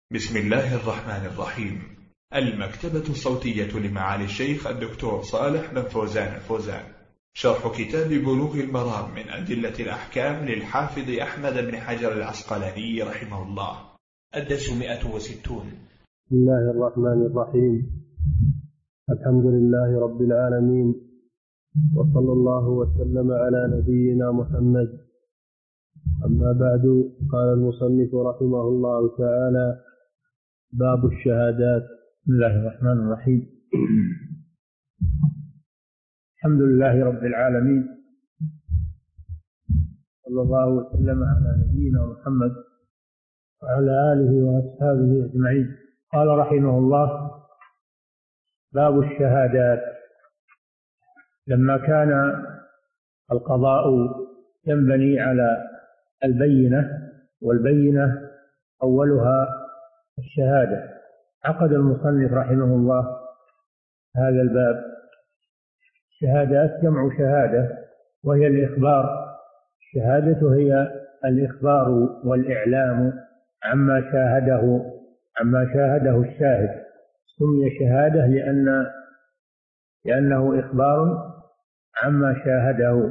بسم الله الرحمن الرحيم. المكتبة الصوتية لمعالي الشيخ الدكتور صالح بن فوزان الفوزان، شرح كتاب بلوغ المرام من أدلة الأحكام للحافظ أحمد بن حجر العسقلاني رحمه الله. الدرس 160. بسم الله الرحمن الرحيم. الحمد لله رب العالمين، وصلى الله وسلم على نبينا محمد. أما بعد، قال المصنف رحمه الله تعالى: باب الشهادات. بسم الله الرحمن الرحيم. الحمد لله رب العالمين، صلى الله وسلم على نبينا محمد وعلى آله وأصحابه أجمعين. قال رحمه الله: باب الشهادات. لما كان القضاء ينبني على البينة، والبينة أولها الشهادة، عقد المصنف رحمه الله هذا الباب. الشهادات جمع شهادة، وهي الإخبار. الشهادة هي الإخبار والإعلام عما شاهده الشاهد. سمي شهادة لأنه إخبار عما شاهده.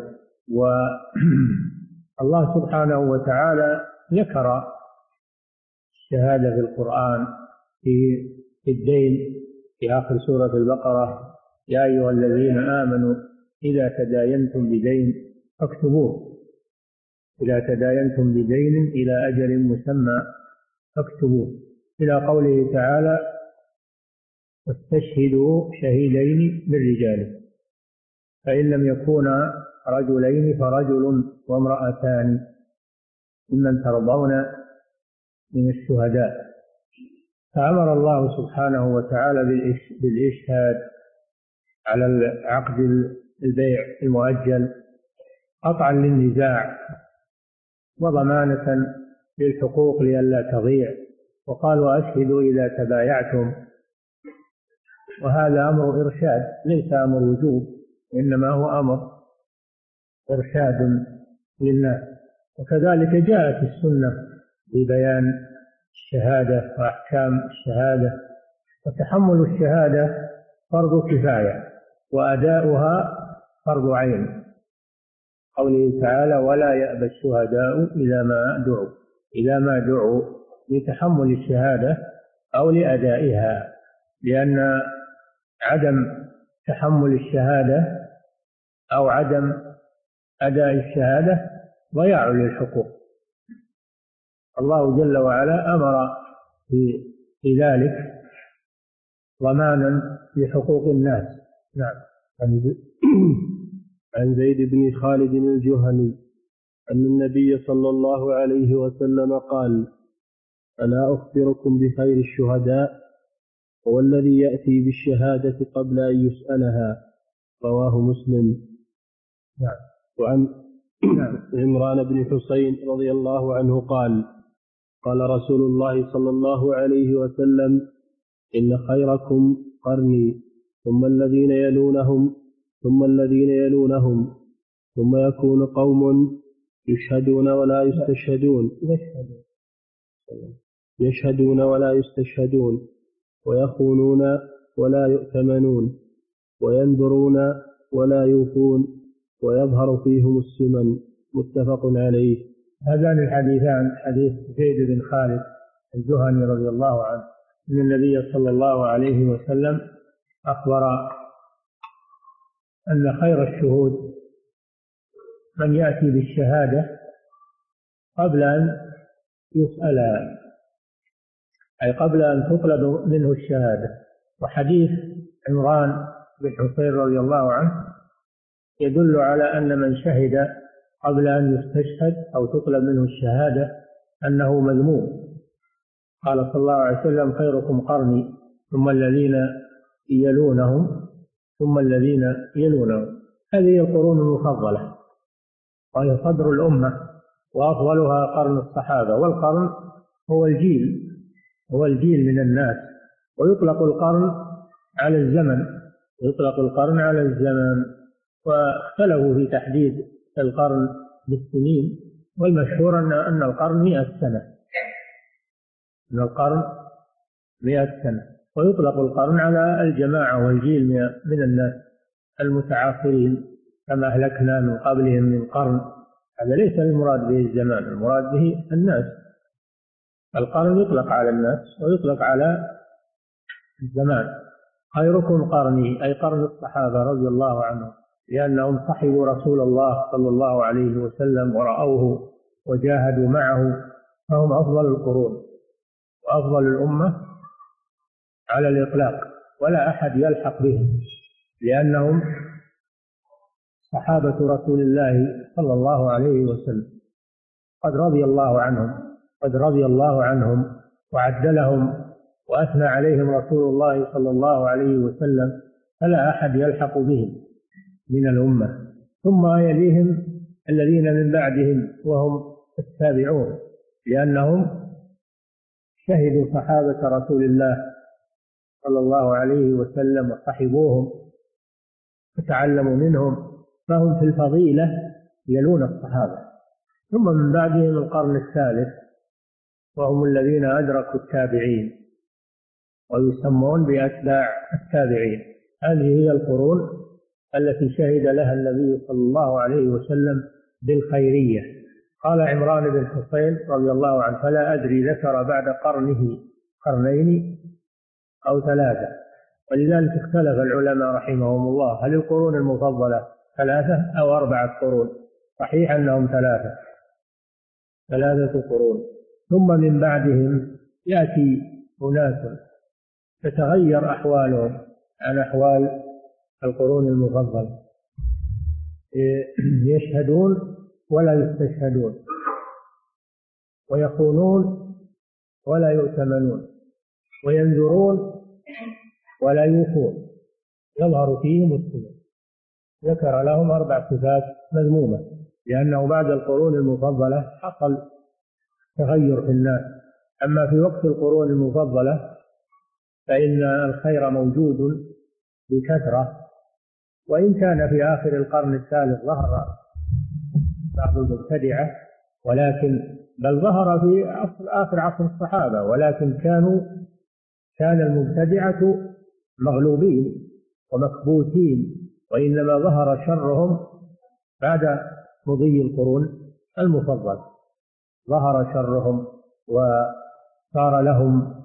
والله سبحانه وتعالى ذكر الشهادة في القرآن في الدين في آخر سورة البقرة: يا أيها الذين آمنوا إذا تداينتم بدين فاكتبوه، إذا تداينتم بدين إلى أجل مسمى فاكتبوه، إلى قوله تعالى: واستشهدوا شهيدين من رجالكم، فإن لم يكونا رجلين فرجل وامرأتان ممن ترضون من الشهداء. فأمر الله سبحانه وتعالى بالإشهاد على عقد البيع المؤجل قطعا للنزاع وضمانة للحقوق لئلا تضيع. وقال: وأشهدوا إذا تبايعتم. وهذا أمر إرشاد، ليس أمر وجوب، إنما هو أمر إرشاد للناس. وكذلك جاءت السنة ببيان الشهادة وأحكام الشهادة. وتحمل الشهادة فرض كفاية، وأداؤها فرض عين. قوله تعالى: ولا يأبى الشهداء إذا ما دعوا لتحمل الشهادة أو لأدائها، لأن عدم تحمل الشهادة أو عدم أداء الشهادة ضياع للحقوق. الله جل وعلا أمر في ذلك ضمانا لحقوق الناس. نعم. عن زيد بن خالد الجهني أن النبي صلى الله عليه وسلم قال: ألا أخبركم بخير الشهداء؟ هو الذي يأتي بالشهادة قبل أن يسألها. رواه مسلم. نعم. وعن عمران بن حسين رضي الله عنه قال: قال رسول الله صلى الله عليه وسلم: إن خيركم قرني، ثم الذين يلونهم، ثم الذين يلونهم، ثم يكون قوم يشهدون ولا يستشهدون، ويخونون ولا يؤتمنون، وينذرون ولا يوفون، ويظهر فيهم السمن. متفق عليه. هذان الحديثان حديث زيد بن خالد الجهني رضي الله عنه أن النبي صلى الله عليه وسلم أخبر أن خير الشهود من يأتي بالشهادة قبل أن يسألها، أي قبل أن تطلب منه الشهادة. وحديث عمران بن حسين رضي الله عنه يدل على أن من شهد قبل أن يستشهد أو تطلب منه الشهادة أنه مذموم. قال صلى الله عليه وسلم: خيركم قرني، ثم الذين يلونهم، ثم الذين يلونهم. هذه القرون المفضلة، وهي صدر الأمة، وأفضلها قرن الصحابة. والقرن هو الجيل من الناس. ويطلق القرن على الزمن، واختلفوا في تحديد القرن بالسنين، والمشهور أن القرن 100 سنة. من القرن 100 سنة. ويطلق القرن على الجماعة والجيل من الناس المتعاقرين كما أهلكنا من قبلهم من قرن. هذا ليس المراد به الزمان، المراد به الناس. القرن يطلق على الناس ويطلق على الزمان. خيركم قرني، أي قرن الصحابة رضي الله عنهم، لأنهم صحبوا رسول الله صلى الله عليه وسلم ورأوه وجاهدوا معه، فهم أفضل القرون وأفضل الأمة على الإطلاق، ولا أحد يلحق بهم، لأنهم صحابة رسول الله صلى الله عليه وسلم. قد رضي الله عنهم وعدلهم وأثنى عليهم رسول الله صلى الله عليه وسلم، فلا أحد يلحق بهم من الأمة. ثم يليهم الذين من بعدهم وهم التابعون، لأنهم شهدوا صحابة رسول الله صلى الله عليه وسلم وصحبوهم وتعلموا منهم، فهم في الفضيلة يلون الصحابة. ثم من بعدهم القرن الثالث، وهم الذين أدركوا التابعين ويسمون بأتباع التابعين. هذه هي القرون التي شهد لها النبي صلى الله عليه وسلم بالخيرية. قال عمران بن حسين رضي الله عنه: فلا أدري ذكر بعد قرنه قرنين أو ثلاثة. ولذلك اختلف العلماء رحمهم الله، هل القرون المفضلة 3 أو 4 قرون؟ صحيح أنهم 3 قرون. ثم من بعدهم يأتي أناس تتغير أحوالهم عن أحوال القرون المفضلة، يشهدون ولا يستشهدون، ويخونون ولا يؤتمنون، وينذرون ولا يوفون، يظهر فيهم السنة. ذكر لهم 4 صفات مذمومة، لأنه بعد القرون المفضلة حصل تغير في الناس. أما في وقت القرون المفضلة فإن الخير موجود بكثرة، وإن كان في آخر القرن الثالث ظهر بعض المبتدعة، بل ظهر في آخر عصر الصحابة، ولكن كان المبتدعة مغلوبين ومكبوتين، وإنما ظهر شرهم بعد مضي القرون المفضلة. ظهر شرهم وصار لهم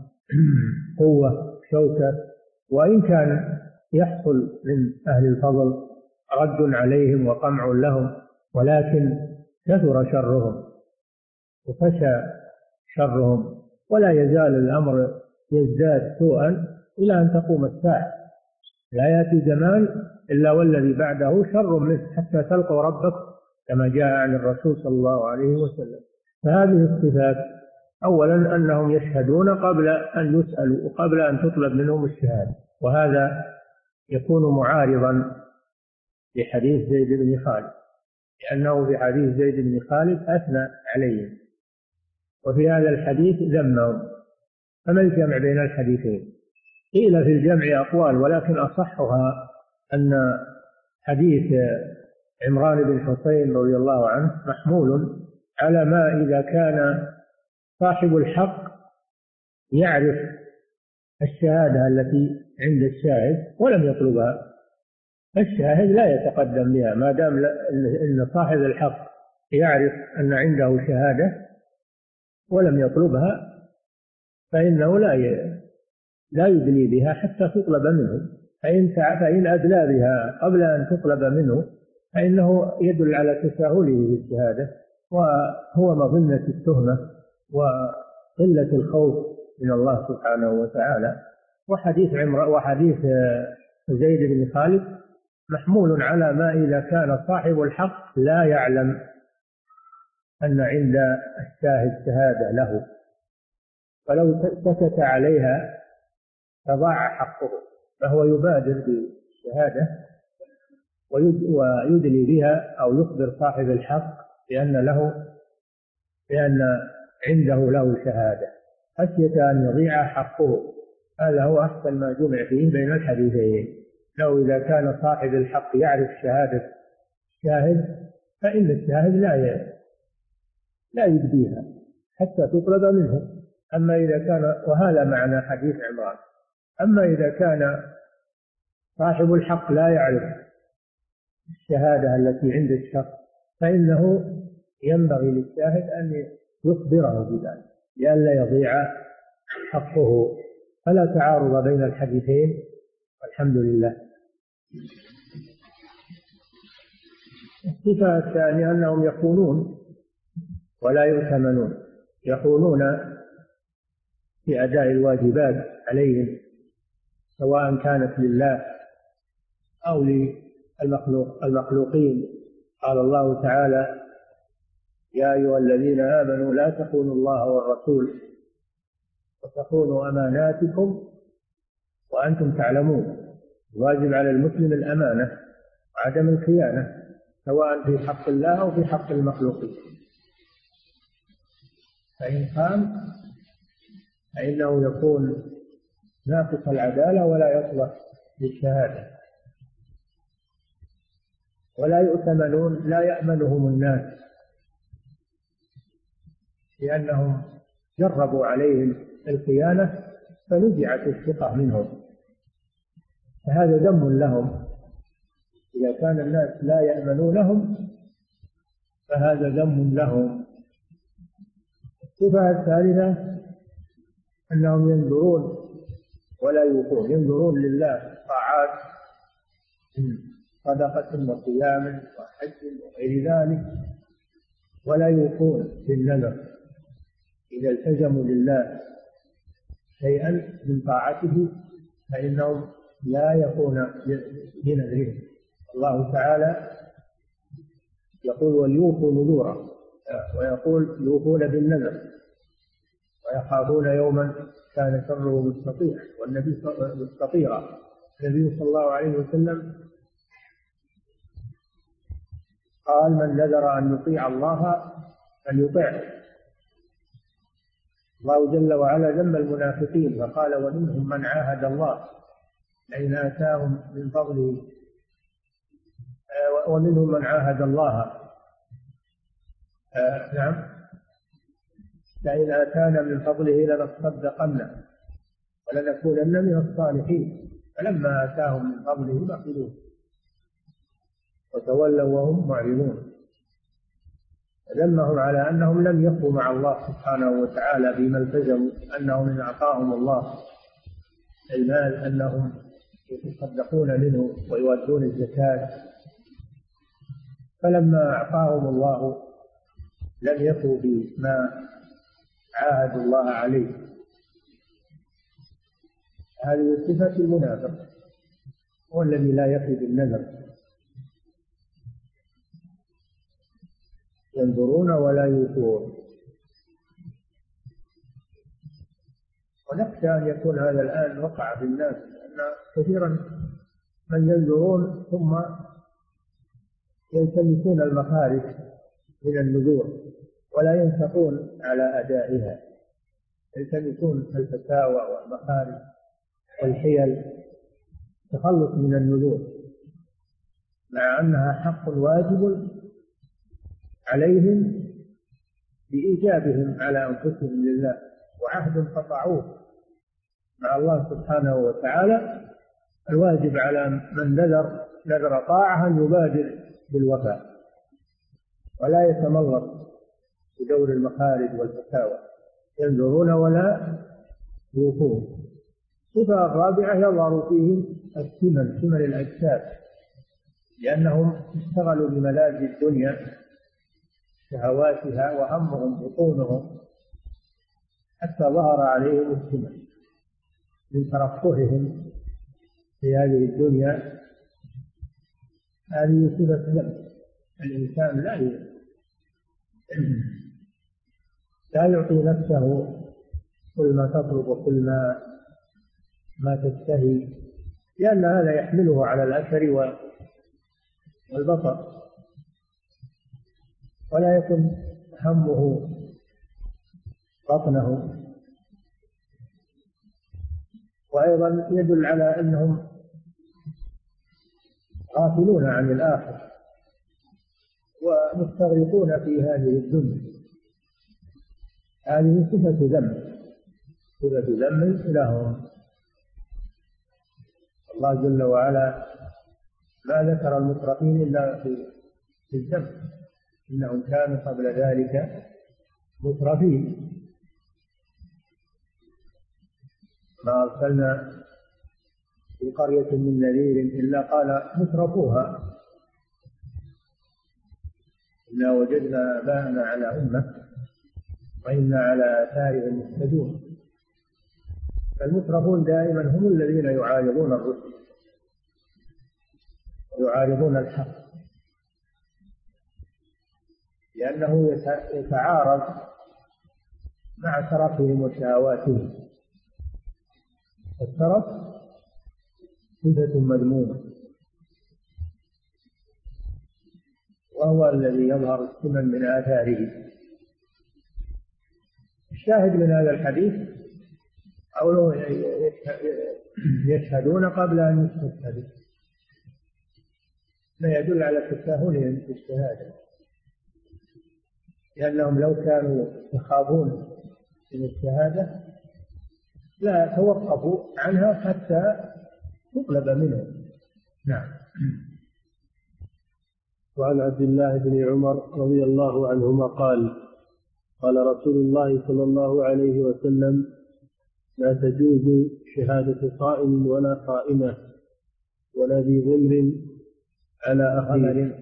قوة شوكة، وإن كان يحصل من أهل الفضل رد عليهم وقمع لهم، ولكن كثر شرهم وفشى شرهم، ولا يزال الأمر يزداد سوءا إلى أن تقوم الساعة. لا يأتي زمان إلا والذي بعده شر منه حتى تلقوا ربكم، كما جاء عن الرسول صلى الله عليه وسلم. فهذه الصفات: أولا أنهم يشهدون قبل أن يسألوا وقبل أن تطلب منهم الشهادة، وهذا يكون معارضا لحديث زيد بن خالد، لأنه في حديث زيد بن خالد أثنى عليهم، وفي هذا الحديث ذمهم. فما الجمع بين الحديثين؟ قيل في الجمع أقوال، ولكن أصحها أن حديث عمران بن حسين رضي الله عنه محمول على ما إذا كان صاحب الحق يعرف الشهادة التي عند الشاهد ولم يطلبها، الشاهد لا يتقدم بها. ما دام أن صاحب الحق يعرف أن عنده شهادة ولم يطلبها، فإنه لا يدلي بها حتى تطلب منه. فإن أدلى بها قبل أن تطلب منه فإنه يدل على تساهله بالشهادة، وهو مظنة التهمة وقلة الخوف من الله سبحانه وتعالى. وحديث زيد بن خالد محمول على ما إذا كان صاحب الحق لا يعلم أن عند الشاهد شهادة له، فلو سكت عليها فضاع حقه، فهو يبادر بالشهادة ويدلي بها أو يخبر صاحب الحق بأن عنده له شهادة خشية أن يضيع حقه. هذا هو أحسن ما جمع فيه بين الحديثين. لو إذا كان صاحب الحق يعرف شهادة الشاهد فإن الشاهد لا يبديها حتى تطلب منه، أما إذا كان، وهذا معنى حديث عمران، أما إذا كان صاحب الحق لا يعرف الشهادة التي عند الشخص فإنه ينبغي للشاهد أن يخبره بذلك لئلا يضيع حقه. فلا تعارض بين الحديثين والحمد لله. الصفة الثانية أنهم يخونون ولا يؤتمنون، يخونون في أداء الواجبات عليهم سواء كانت لله أو للمخلوقين. قال الله تعالى: يا أيها الذين آمنوا لا تخونوا الله والرسول وتخونوا أماناتكم وأنتم تعلمون. الواجب على المسلم الأمانة وعدم الخيانة سواء في حق الله أو في حق المخلوقين، فإن خان فإنه يكون ناقص العدالة ولا يصلح للشهادة. ولا يؤتمنون، لا يأمنهم الناس لأنهم جربوا عليهم الخيانة فنزعت الثقة منهم، فهذا ذم لهم. إذا كان الناس لا يأمنونهم فهذا ذم لهم. الصفة الثالثة أنهم ينظرون ولا يوفون، ينظرون لله طاعات صدقة وصيام وحج وغير ذلك ولا يوفون بالنذر. إذا التزموا لله شيئا من طاعته فإنهم لا يكون بنذرهم. الله تعالى يقول: وليوفوا نذوره، ويقول: يوفون بالنذر ويخافون يوما كان شره مستطيرا. النبي صلى الله عليه وسلم قال: من نذر أن يطيع الله فليطعه. الله جل وعلا ذم المنافقين فقال: ومنهم من عاهد الله لئن آتاهم من فضله، ومنهم من عاهد الله لئن آتانا من فضله لنصدقن ولنكونن من الصالحين، فلما آتاهم من فضله بخلوا وتولوا وهم معرضون. ذمهم على أنهم لم يقوا مع الله سبحانه وتعالى بما التزموا، أنهم إن أعطاهم الله المال أنهم يتصدقون منه ويؤدون الزكاة، فلما أعطاهم الله لم يقوا بما عاهدوا الله عليه. هذه صفة المنافق، هو الذي لا يفي بالنذر، ينظرون ولا يوفون. ونخشى أن يكون هذا الآن وقع في الناس، أن كثيرا من ينذرون ثم يلتمسون المخارج من النذور ولا ينفقون على أدائها، يلتمسون الفتاوى والمخارج والحيل تخلص من النذور، مع أنها حق واجب عليهم بإيجابهم على أنفسهم لله، وعهد قطعوه مع الله سبحانه وتعالى. الواجب على من نذر طاعة أن يبادر بالوفاء ولا يتملص بدور المخارج والفتاوى، ينذرون ولا يوفون. الصفة الرابعة يظهر فيهم ثمن الأجساد، لأنهم اشتغلوا بملاذ الدنيا شهواتها وهمهم بطونهم حتى ظهر عليهم الثمن من ترفههم في هذه الدنيا. هذه صفة ذنب. الإنسان لا يعطي نفسه كل ما تطلب وكل ما تشتهي، لأن هذا يحمله على الأثر والبطر، ولا يكن همه بطنه. وأيضا يدل على أنهم غافلون عن الآخرة ومستغرقون في هذه الدنيا. هذه صفة ذنب. صفة ذم لهم. الله جل وعلا ما ذكر المترفين إلا في الذم، إنهم كانوا قبل ذلك مترفين. ما أرسلنا في قرية من نذير إلا قال مترفوها إنا وجدنا آباءنا على أمة وإنا على آثارهم مهتدون. المترفون دائما هم الذين يعارضون الرسل ويعارضون الحق، لأنه يتعارض مع ترفهم وشهواتهم. الترف صفة مذمومة، وهو الذي يظهر السمن من آثاره. الشاهد من هذا الحديث قوله يشهدون قبل أن يستشهدوا، ما يدل على تساهلهم في الشهادة، لأنهم لو كانوا يخافون من الشهادة لا توقفوا عنها حتى تطلب منهم. نعم. وعن عبد الله بن عمر رضي الله عنهما قال قال رسول الله صلى الله عليه وسلم لا تجوز شهادة صائم ولا قائمة ولا ذي غمر على أخيه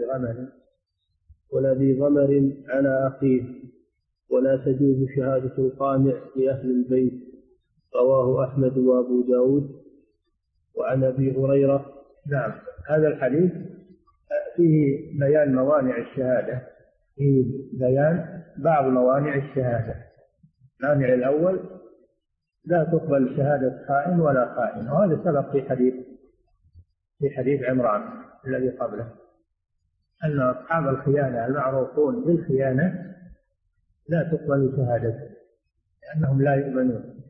ولا ذي غمر على أخيه ولا تجوز شهادة القانع لأهل البيت. رواه أحمد وأبو داود. وعن أبي هريرة. نعم. هذا الحديث فيه بيان موانع الشهادة، فيه بيان بعض موانع الشهادة. المانع الأول لا تقبل شهادة خائن ولا خائن، وهذا سبق في حديث عمران الذي قبله، أن أصحاب الخيانة المعروفون بالخيانة لا تقبل شهادته لأنهم لا يؤمنون.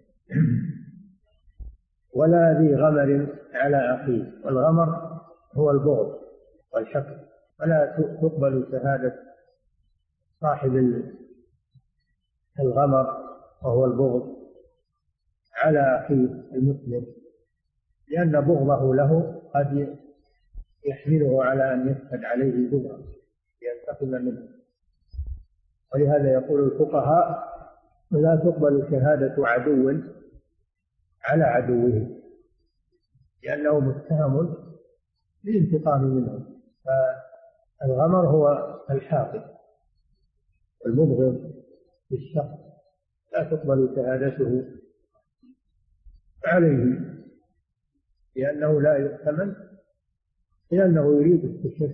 ولا ذي غمر على أخيه، والغمر هو البغض والحقد، ولا تقبل شهادة صاحب الغمر وهو البغض على أخيه المسلم، لأن بغضه له قد يحمله على أن يفسد عليه بغضا ينتقم منه. ولهذا يقول الفقهاء لا تقبل شهادة عدو على عدوه، لأنه متهم للانتقام منه. فالغمر هو الحاقد والمبغض للشخص، لا تقبل شهادته عليه لأنه لا يؤتمن، لأنه يريد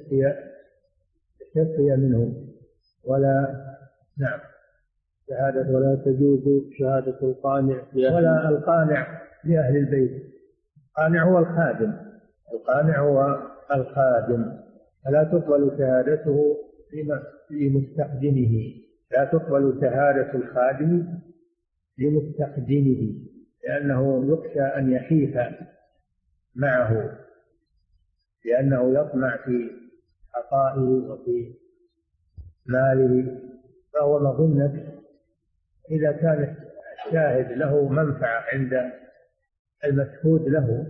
التشفي منه. نعم. شهادة ولا تجوز شهادة القانع ولا القانع لأهل البيت. القانع هو الخادم، فلا تقبل شهادته لمستخدمه، لا تقبل شهادة الخادم لمستخدمه، لأنه يخشى أن يحيف معه، لأنه يطمع في عطائه وفي ماله، فهو مظنة إذا كان الشاهد له منفعة عند المشهود له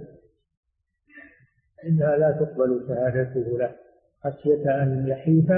إنها لا تقبل شهادته له خشية أن يحيف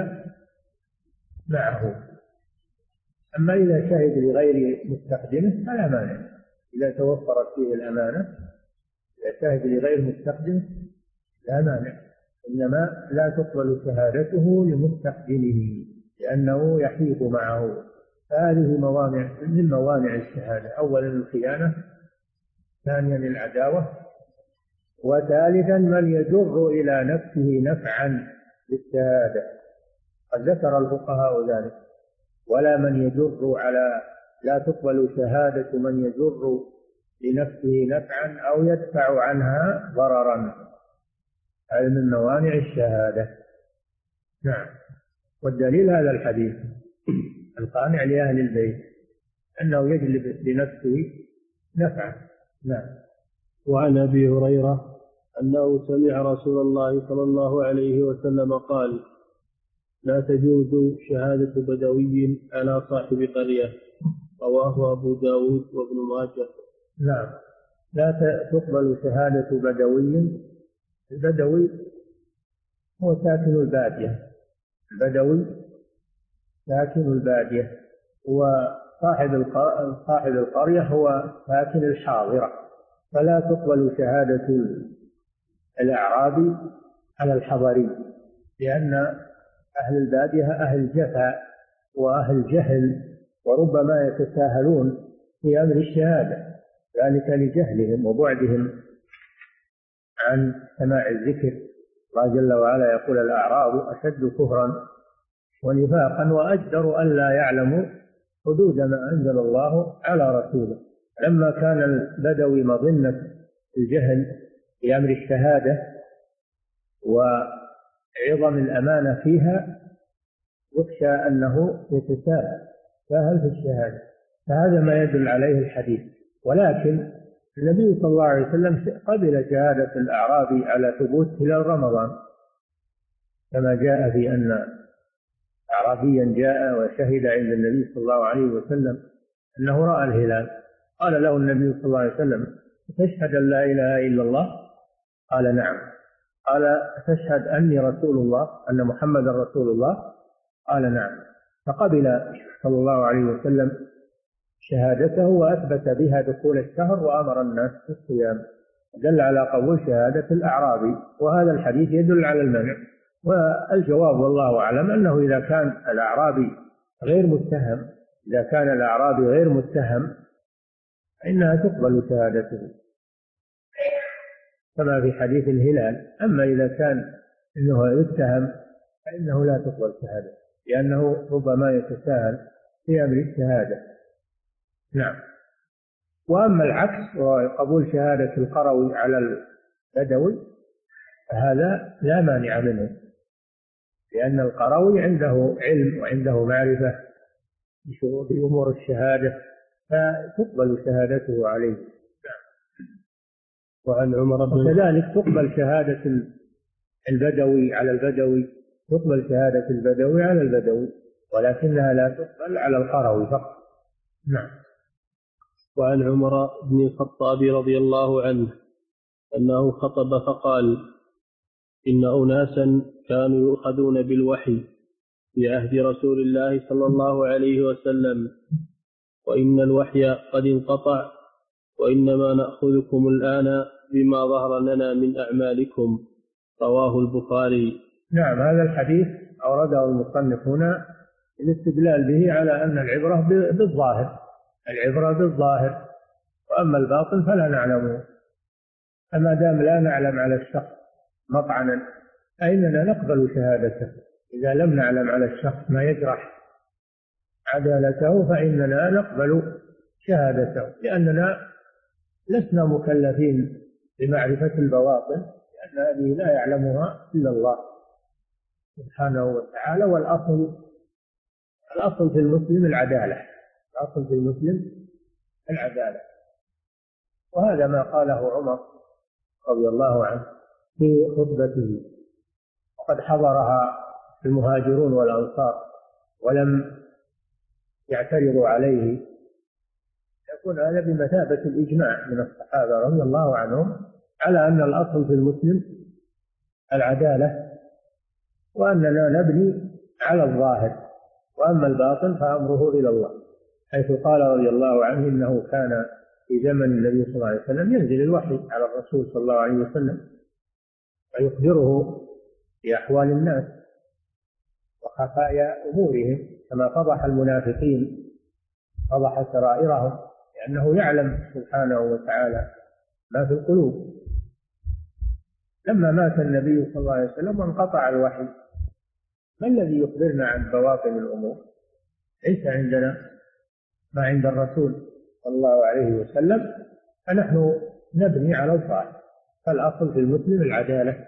معه. أما إذا شهد لغير مستخدمه فلا مانع، إذا توفرت فيه الأمانة، إذا شهد لغير مستخدمه لا مانع، إنما لا تقبل شهادته لمستخدمه لأنه يحيف معه. فهذه موانع من موانع الشهادة: أولا الخيانة، ثانيا العداوة، وثالثا من يجر إلى نفسه نفعا بالشهادة. قد ذكر الفقهاء ذلك: ولا من يجر على، لا تقبل شهادة من يجر لنفسه نفعا أو يدفع عنها ضررا. هذا من موانع الشهادة. نعم. والدليل هذا الحديث: القانع لأهل البيت أنه يجلب لنفسه نفعا. نعم. وعن أبي هريرة أنه سمع رسول الله صلى الله عليه وسلم قال: لا تجوز شهادة بدوي على صاحب قرية رواه أبو داود وابن ماجه. نعم. لا تقبل شهادة بدوي. البدوي هو ساكن البادية. البدوي ساكن البادية، وصاحب القرية هو ساكن الحاضرة. فلا تقبل شهادة الأعرابي على الحضري، لأن أهل البادية أهل جفا وأهل جهل، وربما يتساهلون في أمر الشهادة، ذلك لجهلهم وبعدهم عن سماع الذكر. الله جل وعلا يقول: الأعراب أشد كفرا ونفاقا وأجدر ألا يعلموا حدود ما أنزل الله على رسوله. لما كان البدوي مظنة الجهل في أمر الشهادة وعظم الأمانة فيها، يخشى أنه يتساهل في الشهادة، فهذا ما يدل عليه الحديث. ولكن النبي صلى الله عليه وسلم قبل شهادة الأعرابي على ثبوت هلال رمضان، كما جاء في أن أعرابيا جاء وشهد عند النبي صلى الله عليه وسلم أنه رأى الهلال. قال له النبي صلى الله عليه وسلم: تشهد أن لا إله إلا الله؟ قال: نعم. قال: تشهد أني رسول الله، أن محمد رسول الله؟ قال: نعم. فقبل صلى الله عليه وسلم شهادته وأثبت بها دخول الشهر وأمر الناس بالصيام، دل على قبول شهادة الأعرابي. وهذا الحديث يدل على المنع. والجواب والله أعلم أنه إذا كان الأعرابي غير متهم فإنها تقبل شهادته كما في حديث الهلال. أما إذا كان إنه يتهم فإنه لا تقبل شهادته، لأنه ربما يتساهل في أمر الشهادة. نعم. وأما العكس وقبول شهادة القروي على البدوي فهذا لا مانع منه، لأن القروي عنده علم وعنده معرفة بأمور الشهادة، فتقبل شهادته عليه. وعن عمر وكذلك تقبل شهادة البدوي على البدوي، تقبل شهادة البدوي على البدوي، ولكنها لا تقبل على القروي فقط. نعم. وعن عمر بن الخطاب رضي الله عنه أنه خطب فقال: إن أناسا كانوا يؤخذون بالوحي في عهد رسول الله صلى الله عليه وسلم، وإن الوحي قد انقطع، وإنما نأخذكم الآن بما ظهر لنا من أعمالكم. رواه البخاري. نعم. هذا الحديث أورده المصنف هنا الاستدلال به على أن العبرة بالظاهر، وأما الباطن فلا نعلمه. أما دام لا نعلم على الشخص مطعنا فإننا نقبل شهادته. إذا لم نعلم على الشخص ما يجرح عدالته فإننا نقبل شهادته، لأننا لسنا مكلفين بمعرفة البواطن، لأن هذه لا يعلمها إلا الله سبحانه وتعالى. والأصل في المسلم العدالة. وهذا ما قاله عمر رضي الله عنه في خطبته، وقد حضرها المهاجرون والأنصار ولم يعترضوا عليه. يكون هذا بمثابة الإجماع من الصحابة رضي الله عنهم على أن الأصل في المسلم العدالة، وأننا نبني على الظاهر، وأما الباطن فأمره إلى الله، حيث قال رضي الله عنه: إنه كان في زمن النبي صلى الله عليه وسلم ينزل الوحي على الرسول صلى الله عليه وسلم ويخبره بأحوال الناس وخفايا أمورهم، كما فضح المنافقين فضح سرائرهم، لأنه يعلم سبحانه وتعالى ما في القلوب. لما مات النبي صلى الله عليه وسلم وانقطع الوحي، ما الذي يخبرنا عن بواطن الأمور؟ ليس عندنا ما عند الرسول صلى الله عليه وسلم، فنحن نبني على الظاهر. فالأصل في المسلم العدالة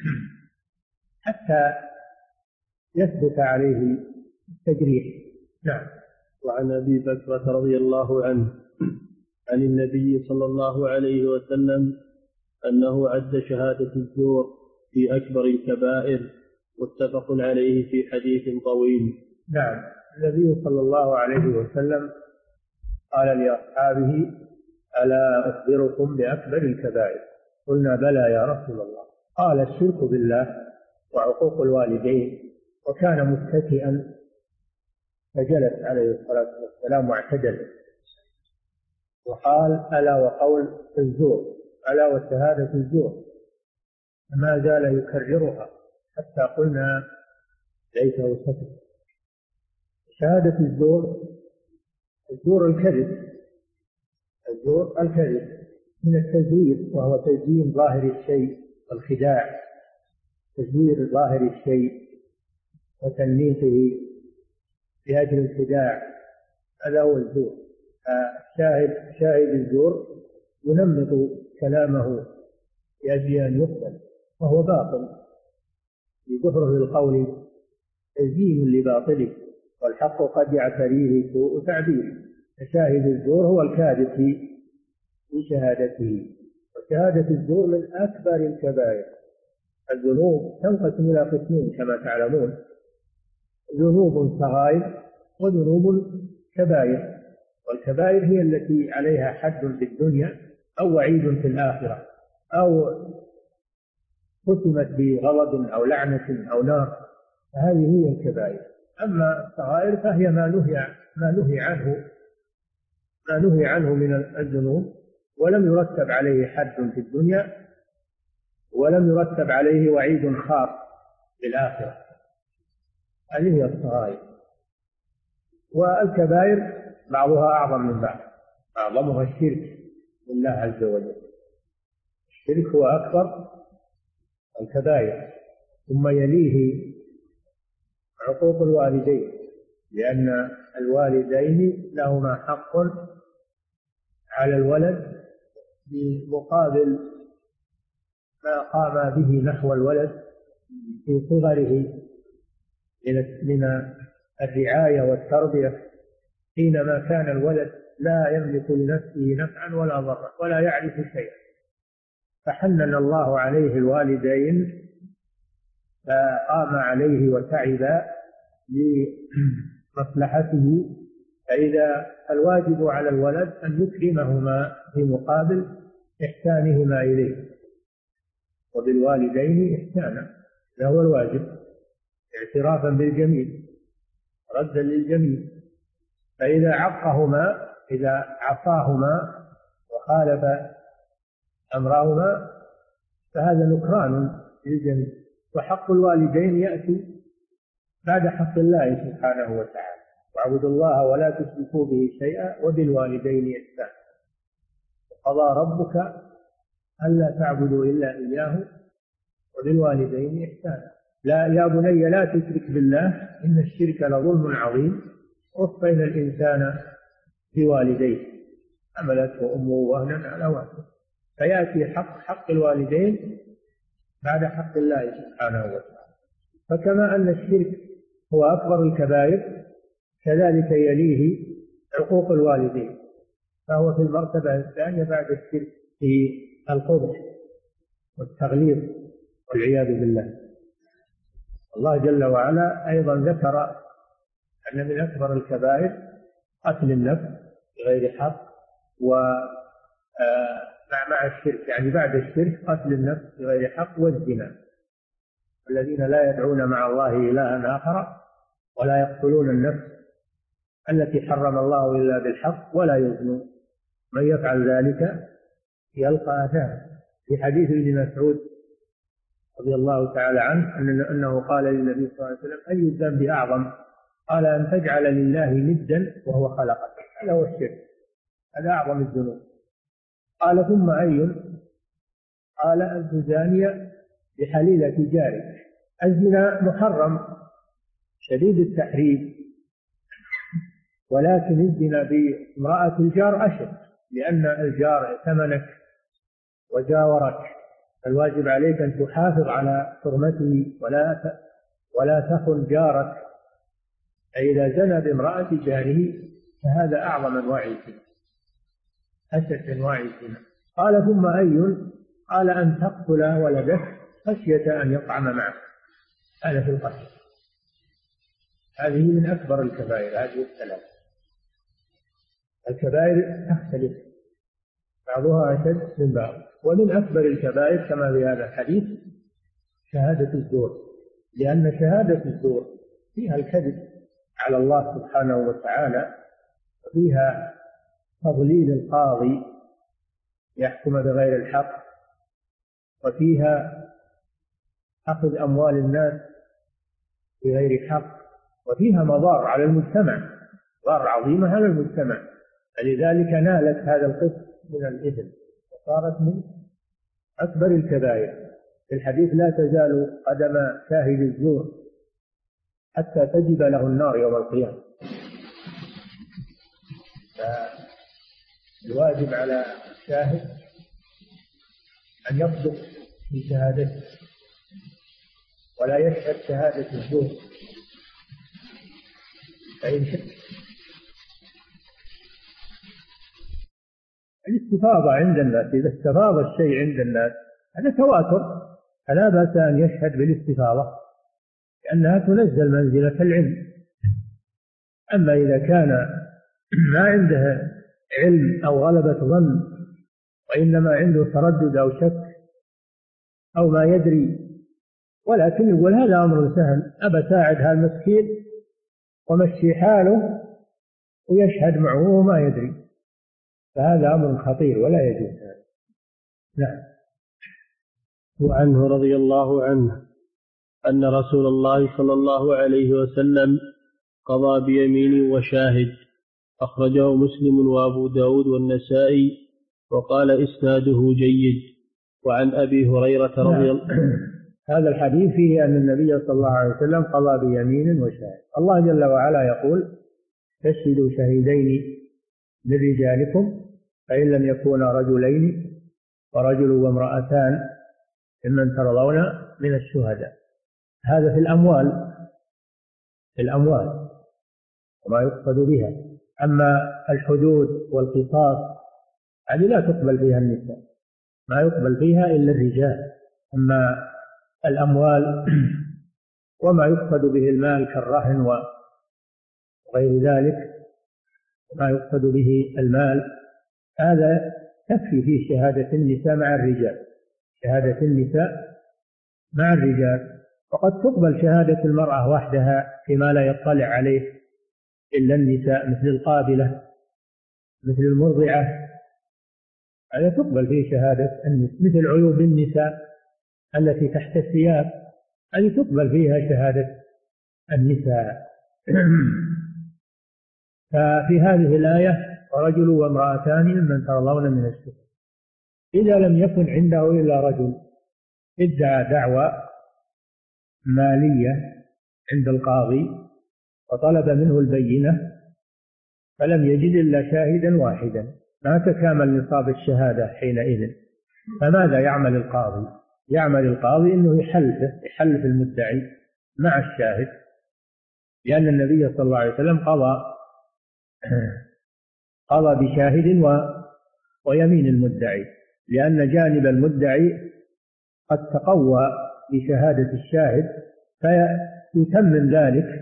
حتى يثبت عليه التجريح. نعم. وعن أبي بكر رضي الله عنه عن النبي صلى الله عليه وسلم أنه عد شهادة الزور في أكبر الكبائر، متفق عليه في حديث طويل. نعم. النبي صلى الله عليه وسلم قال لأصحابه: ألا أخبركم بأكبر الكبائر؟ قلنا: بلى يا رسول الله. قال: الشرك بالله وعقوق الوالدين. وكان متكئا فجلس عليه الصلاة والسلام واعتدل، وقال: ألا وقول الزور، ألا وشهادة الزور. ما زال يكررها حتى قلنا ليته سكت. شهادة الزور، الزور الكذب، الزور الكذب من التزوير، وهو تزيين ظاهر الشيء والخداع، تزوير ظاهر الشيء وتنميته لأجل الخداع، هذا هو الزور. شاهد الزور ينمط كلامه لأجل أن يقبل، وهو باطل بكثرة القول تزيين لباطله، والحق قد يعتريه سوء تعبيره. فشاهد الزور هو الكاذب في شهادته. وشهادة الزور من أكبر الكبائر. الذنوب تنقسم إلى قسمين كما تعلمون: ذنوب صغائر وذنوب كبائر. والكبائر هي التي عليها حد في الدنيا أو وعيد في الآخرة، أو ختمت بغضب أو لعنة أو نار، فهذه هي الكبائر. أما الصغائر فهي ما نهي عنه من الذنوب، ولم يرتب عليه حد في الدنيا، ولم يرتب عليه وعيد خاص في الآخرة. هذه هي الصغائر. والكبائر بعضها أعظم من بعض، أعظمها الشرك بالله عز وجل. الشرك هو أكبر الكبائر، ثم يليه عقوق الوالدين، لأن الوالدين لهما حق على الولد بمقابل ما قام به نحو الولد في صغره من الرعاية والتربية، حينما كان الولد لا يملك لنفسه نفعا ولا ضرا ولا يعرف شيئا، فحنن الله عليه الوالدين فقام عليه وتعب لمصلحته. فإذا الواجب على الولد أن يكرمهما في مقابل إحسانهما إليه، وبالوالدين إحسانا، هذا هو الواجب، اعترافا بالجميل، ردا للجميل. فإذا عقهما، إذا عصاهما وخالف أمرهما، فهذا نكران للجميع. وحق الوالدين يأتي بعد حق الله سبحانه وتعالى: واعبدوا الله ولا تشركوا به شيئا وبالوالدين إحسانا. وقضى ربك ألا تعبدوا إلا إياه وبالوالدين إحسانا. لا يا بني لا تشرك بالله إن الشرك لظلم عظيم. وصينا الإنسان بوالديه حملته أمه وهنا على وهن. فيأتي حق الوالدين بعد حق الله سبحانه وتعالى. فكما أن الشرك هو أكبر الكبائر، كذلك يليه عقوق الوالدين، فهو في المرتبة الثانية بعد الشرك في القبح والتغليظ والعياذ بالله. الله جل وعلا أيضا ذكر أن من أكبر الكبائر قتل النفس بغير حق، مع الشرك، يعني بعد الشرك قتل النفس بغير حق والزنا. الذين لا يدعون مع الله إلها آخر ولا يقتلون النفس التي حرم الله إلا بالحق ولا يزنون من يفعل ذلك يلقى أثاما. في حديث ابن مسعود رضي الله تعالى عنه أنه قال للنبي صلى الله عليه وسلم: أي الذنب أعظم؟ قال: أن تجعل لله ندا وهو خلقك. هذا هو الشرك، هذا أعظم الذنوب. قال: ثم أي؟ قال: أن تزاني بحليلة جارك. الزنا محرم شديد التحريم، ولكن الزنا بامرأة الجار أشد، لأن الجار ائتمنك وجاورك، الواجب عليك أن تحافظ على حرمته ولا تخن جارك. فإذا زنى بامرأة جاره فهذا أعظم أنواع الزنا، أشد أنواع الزنا. قال: ثم أي؟ قال: أن تقتل ولدك خشية أن يطعم معك. هذا في القتل. هذه من أكبر الكبائر، هذه الثلاث. الكبائر تختلف، بعضها أشد من بعض. ومن أكبر الكبائر كما في هذا الحديث شهادة الزور، لأن شهادة الزور فيها الكذب على الله سبحانه وتعالى، وفيها تضليل القاضي يحكم بغير الحق، وفيها أخذ أموال الناس بغير حق، وفيها مضار على المجتمع، ضار عظيمة على المجتمع. فلذلك نالت هذا القسم من الإثم وصارت من أكبر الكبائر. في الحديث لا تزال قدم شاهد الزور حتى تجب له النار يوم القيامة. فالواجب على الشاهد أن يصدق في شهادته ولا يشهد شهادة الزور، الاستفاضة عند الناس، إذا استفاض الشيء عند الناس هذا تواتر، فلا بأس أن يشهد بالاستفاضة لأنها تنزل منزلة العلم. أما إذا كان ما عنده علم أو غلبة ظن وإنما عنده تردد أو شك أو ما يدري، ولكن يقول هذا أمر سهل، أبى ساعد هالمسكين ومشي حاله ويشهد معه وما يدري، فهذا أمر خطير ولا يجوز هذا. نعم. وعنه رضي الله عنه أن رسول الله صلى الله عليه وسلم قضى بيمين وشاهد، أخرجه مسلم وأبو داود والنسائي وقال إسناده جيد. وعن أبي هريرة رضي الله هذا الحديث فيه أن النبي صلى الله عليه وسلم قضى بيمين وشاهد. الله جل وعلا يقول استشهدوا شهيدين من رجالكم فإن لم يكونا رجلين ورجل وامرأتان ممن ترضون من الشهداء. هذا في الأموال وما يقصد بها. أما الحدود والقصاص هذه لا تقبل فيها النساء، ما يقبل فيها إلا الرجال. أما الأموال وما يقصد به المال كالرهن وغير ذلك، ما يقصد به المال هذا تكفي فيه شهادة النساء مع الرجال، شهادة النساء مع الرجال. وقد تقبل شهادة المرأة وحدها فيما لا يطلع عليه إلا النساء، مثل القابلة مثل المرضعة، هذا تقبل فيه شهادة النساء. مثل عيوب النساء التي تحت الثياب هذه تقبل فيها شهادة النساء. ففي هذه الآية ورجل وامرأتان ممن ترضون من الشهداء، إذا لم يكن عنده إلا رجل ادعى دعوى مالية عند القاضي وطلب منه البينة فلم يجد إلا شاهدا واحدا، ما تكامل نصاب الشهادة حينئذ، فماذا يعمل القاضي؟ يعمل القاضي أنه يحلف المدعي مع الشاهد، لأن النبي صلى الله عليه وسلم قضى بشاهد ويمين المدعي، لأن جانب المدعي قد تقوى بشهادة الشاهد فيتمم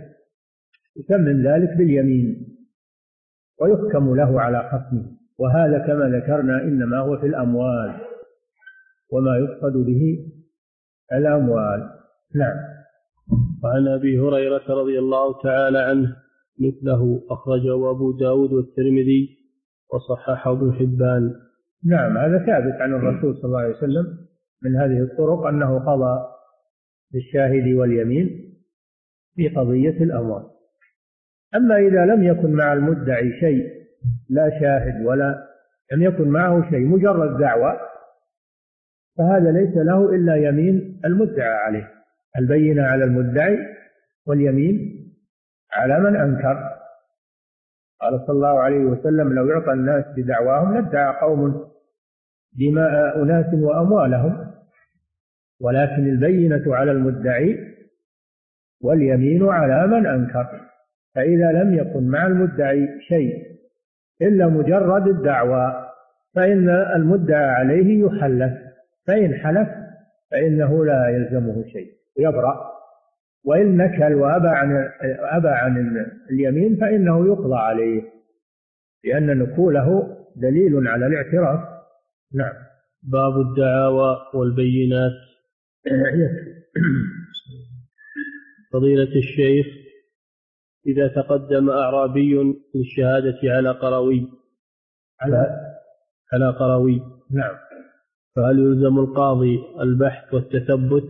ذلك باليمين ويحكم له على خصمه. وهذا كما ذكرنا إنما هو في الأموال وما يقصد به الأموال. نعم. وعن أبي هريرة رضي الله تعالى عنه مثله، أخرجه أبو داود والترمذي وصححه ابن حبان. نعم، هذا ثابت عن الرسول صلى الله عليه وسلم من هذه الطرق أنه قضى بالشاهد واليمين في قضية الأموال. أما إذا لم يكن مع المدعي شيء، لا شاهد ولا لم يكن معه شيء، مجرد دعوة، فهذا ليس له إلا يمين المدعى عليه، البينة على المدعي واليمين على من أنكر. قال صلى الله عليه وسلم لو يعطى الناس بدعواهم لادعى قوم دماء أناس وأموالهم، ولكن البينة على المدعي واليمين على من أنكر. فإذا لم يكن مع المدعي شيء إلا مجرد الدعوى فإن المدعى عليه يحلف، فإن حلف فإنه لا يلزمه شيء يبرأ، وإن نكل وأبى عن اليمين فإنه يقضى عليه. لأن نقوله دليل على الاعتراف. نعم. باب الدعاوى والبينات. فضيلة الشيخ، إذا تقدم أعرابي للشهادة على قروي نعم، فهل يلزم القاضي البحث والتثبت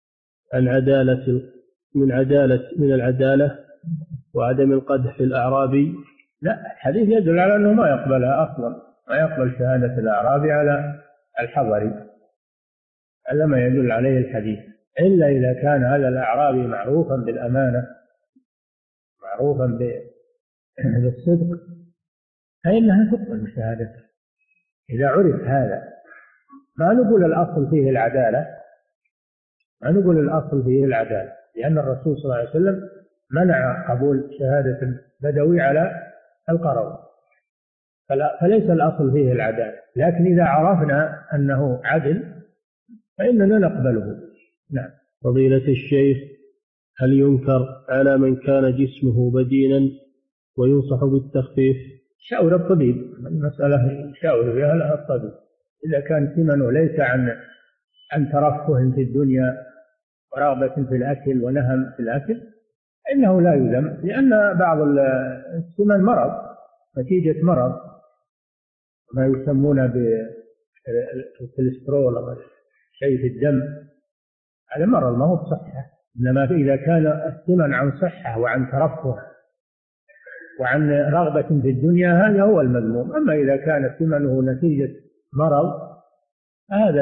من العدالة وعدم القدح في الأعرابي؟ لا، الحديث يدل على أنه ما يقبلها أصلا، ما يقبل شهادة الأعرابي على الحضري، هذا ما يدل عليه الحديث، إلا إذا كان هذا الأعرابي معروفا بالأمانة، معروفا بالصدق، فإنها تقبل شهادته إذا عرف هذا. ما نقول الأصل فيه العدالة، ما نقول الأصل فيه العدالة، لأن الرسول صلى الله عليه وسلم منع قبول شهادة البدوي على القروي، فليس الأصل فيه العدالة، لكن إذا عرفنا أنه عدل فإننا نقبله. نعم. فضيلة الشيخ، هل ينكر على من كان جسمه بدينا وينصح بالتخفيف؟ شاور الطبيب، المسألة شاور فيها الطبيب، إذا كان ثمنه ليس عن ترفه في الدنيا ورغبة في الأكل ونهم في الأكل إنه لا يلزم، لأن بعض السمن مرض، نتيجة مرض، ما يسمونه بالكوليسترول أو شيء في الدم، هذا مرض ما هو بصحة. إنما إذا كان السمن عن صحة وعن ترفه وعن رغبة في الدنيا هذا هو المذموم. أما إذا كان ثمنه نتيجة مرض هذا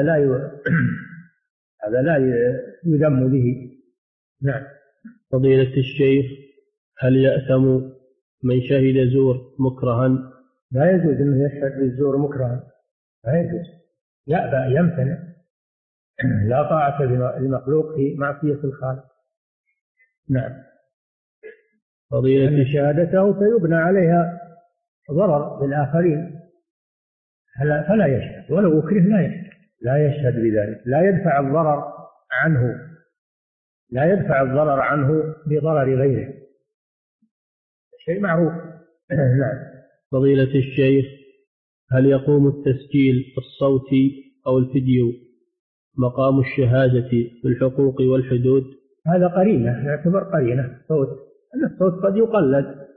لا يذم به. نعم. فضيلة الشيخ، هل يأثم من شهد زور مكرها؟ لا يجوز أنه يشهد بالزور مكرها، لا يجوز، يأبى يمتنع، لا طاعة لمخلوق في معصية الخالق. نعم. فضيلة شهادته سيبنى عليها ضرر للآخرين، فلا يشهد، ولو أكره لا يشهد بذلك، لا يدفع الضرر عنه بضرر غيره، شيء معروف. نعم. فضيلة الشيخ، هل يقوم التسجيل الصوتي أو الفيديو مقام الشهادة في الحقوق والحدود؟ هذا قرينة، يعتبر قرينة صوت، أن الصوت قد يقلد،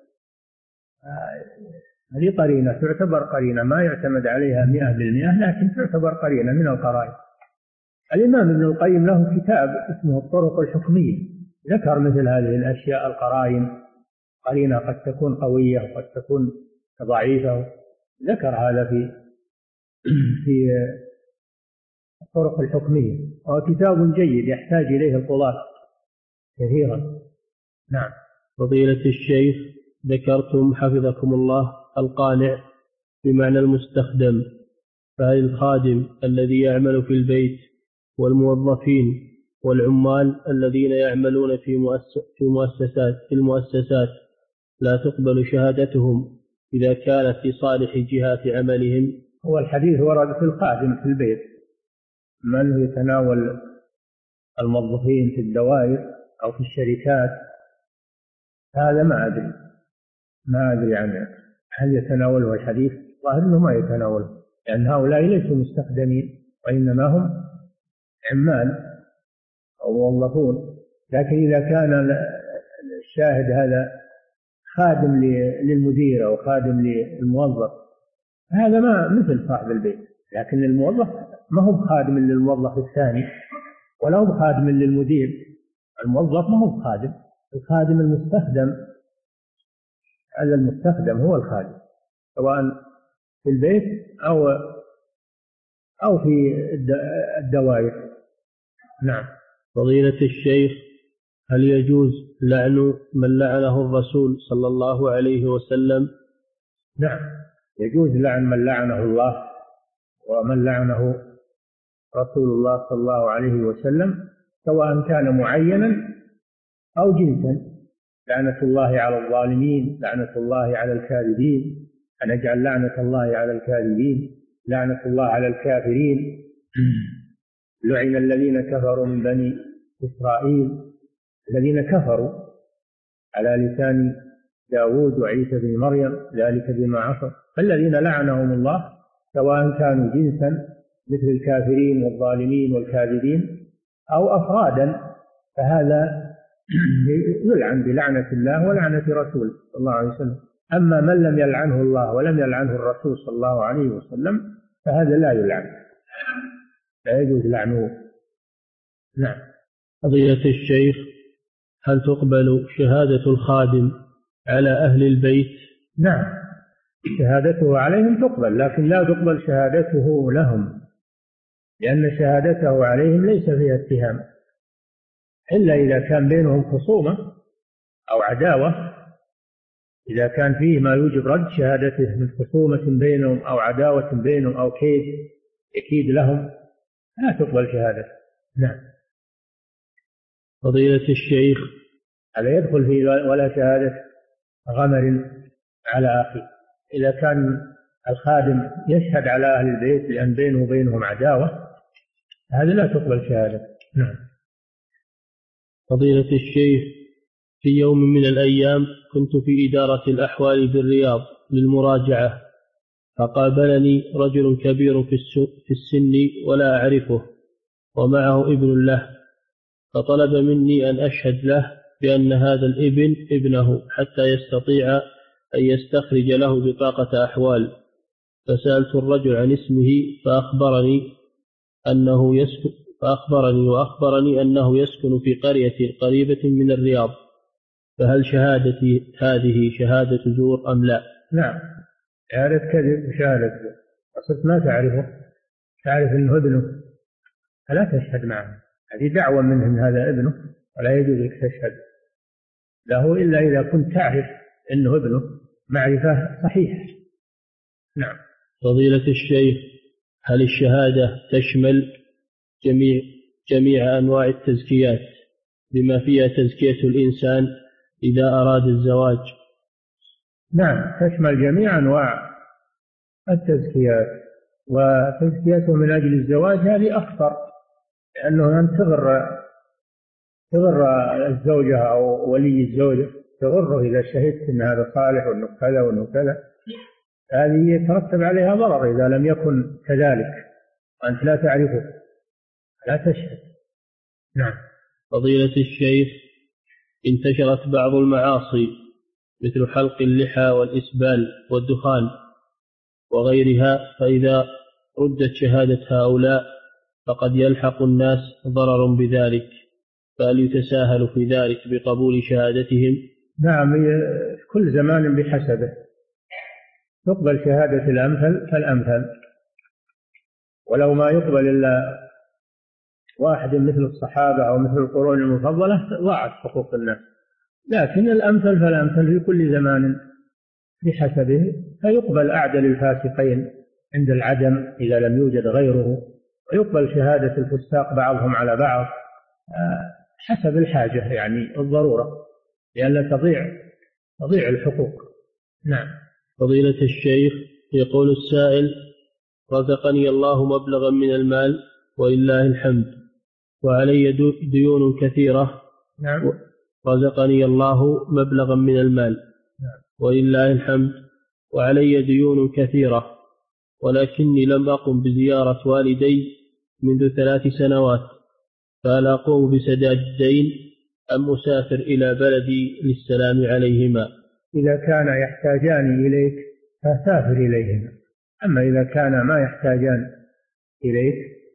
هذه قرينة تعتبر قرينة، ما يعتمد عليها 100%، لكن تعتبر قرينة من القرائن. الإمام ابن القيم له كتاب اسمه الطرق الحكمية، ذكر مثل هذه الأشياء، القرائن، قرينة قد تكون قوية وقد تكون ضعيفة، ذكر هذا في الطرق الحكمية، وهو كتاب جيد يحتاج إليه القضاة كثيرا. نعم. فضيلة الشيخ، ذكرتم حفظكم الله القانع بمعنى المستخدم، فهل الخادم الذي يعمل في البيت والموظفين والعمال الذين يعملون في المؤسسات لا تقبل شهادتهم إذا كانت في صالح جهات عملهم؟ هو الحديث ورد في الخادم في البيت، من يتناول الموظفين في الدوائر أو في الشركات، هذا ما أدري عنه هل يتناوله الحديث، ظاهر أنه ما يتناوله، لأن هؤلاء ليسوا مستخدمين وإنما هم عمال أو موظفون. لكن إذا كان الشاهد هذا خادم للمدير أو خادم للموظف هذا ما مثل صاحب البيت، لكن الموظف ما هو خادم للموظف الثاني ولا هو خادم للمدير، الموظف ما هو خادم، الخادم المستخدم، هذا المستخدم هو الخادم، سواء في البيت أو في الدوائر. نعم. فضيلة الشيخ، هل يجوز لعن من لعنه الرسول صلى الله عليه وسلم؟ نعم، يجوز لعن من لعنه الله ومن لعنه رسول الله صلى الله عليه وسلم، سواء كان معينا أو جنسا. لعنة الله على الظالمين، لعنة الله على الكاذبين، أنجعل لعنة الله على الكاذبين، لعنة الله على الكافرين، لعن الذين كفروا من بني إسرائيل، الذين كفروا على لسان داود وعيسى بن مريم ذلك بما عصوا. فالذين لعنهم الله سواء كانوا جنسا مثل الكافرين والظالمين والكاذبين أو أفرادا، فهذا يلعن بلعنة الله ولعنة رسوله صلى الله عليه وسلم. أما من لم يلعنه الله ولم يلعنه الرسول صلى الله عليه وسلم فهذا لا يلعن، لا يجوز لعنه. نعم. فضيلة الشيخ، هل تقبل شهادة الخادم على أهل البيت؟ نعم، شهادته عليهم تقبل، لكن لا تقبل شهادته لهم، لأن شهادته عليهم ليس فيها اتهام، إلا إذا كان بينهم خصومة أو عداوة. إذا كان فيه ما يوجب رد شهادته من خصومة بينهم أو عداوة بينهم أو يكيد لهم لا تقبل شهادته. نعم. فضيلة الشيخ، هذا يدخل في ولا شهادة غمر على أخيه. إذا كان الخادم يشهد على أهل البيت لأن بينه وبينهم عداوة هذا لا تقبل شهادة. نعم. فضيلة الشيخ، في يوم من الأيام كنت في إدارة الأحوال بالرياض للمراجعة، فقابلني رجل كبير في السن ولا أعرفه ومعه ابن له، فطلب مني أن أشهد له بأن هذا الابن ابنه حتى يستطيع أن يستخرج له بطاقة أحوال. فسألت الرجل عن اسمه وأخبرني أنه يسكن في قرية قريبة من الرياض، فهل شهادتي هذه شهادة زور أم لا؟ نعم، شهادة كذب شهادة زور. أصلت ما تعرفه، تعرف أنه ابنه فلا تشهد معه، هذه دعوة منه من هذا ابنه ولا يجوز لك تشهد له إلا إذا كنت تعرف أنه ابنه معرفة صحيحة. نعم. فضيلة الشيخ، هل الشهادة تشمل جميع أنواع التزكيات بما فيها تزكية الإنسان إذا أراد الزواج؟ نعم، تشمل جميع أنواع التزكيات، وتزكيته من أجل الزواج هذه أخطر، لأنه أن تغر الزوجة أو ولي الزوجة، تغره إذا شهدت أن هذا صالح وأنه كذا وأنه كذا، هذه يترتب عليها ضرر إذا لم يكن كذلك وأنت لا تعرفه لا تشهد. نعم. فضيلة الشيخ، انتشرت بعض المعاصي مثل حلق اللحى والإسبال والدخان وغيرها، فإذا ردت شهادة هؤلاء فقد يلحق الناس ضرر بذلك، فهل يتساهل في ذلك بقبول شهادتهم؟ نعم، كل زمان بحسبه، تقبل شهادة الأمثل فالأمثل، ولو ما يقبل إلا واحد مثل الصحابة أو مثل القرون المفضلة ضاعت حقوق الناس، لكن الأمثل فالأمثل في كل زمان بحسبه، فيقبل أعدل الفاسقين عند العدم إذا لم يوجد غيره، ويقبل شهادة الفساق بعضهم على بعض حسب الحاجة يعني الضرورة، لأن تضيع الحقوق. نعم. فضيلة الشيخ، يقول السائل: رزقني الله مبلغا من المال ولله الحمد، وعلي ديون كثيرة. نعم. رزقني الله مبلغا من المال ولله الحمد، وعلي ديون كثيرة، ولكني لم أقم بزيارة والدي منذ 3 سنوات، فهل أقوم بسداد الدين أم أسافر إلى بلدي للسلام عليهما؟ إذا كان يحتاجان إليك فسافر إليهما، أما إذا كان ما يحتاجان إليك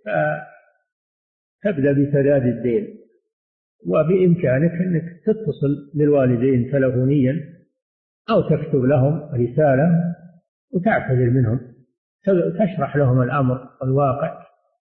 فتبدأ بسداد الدين، وبإمكانك أنك تتصل بالوالدين تلفونيا أو تكتب لهم رسالة وتعتذر منهم، تشرح لهم الأمر الواقع،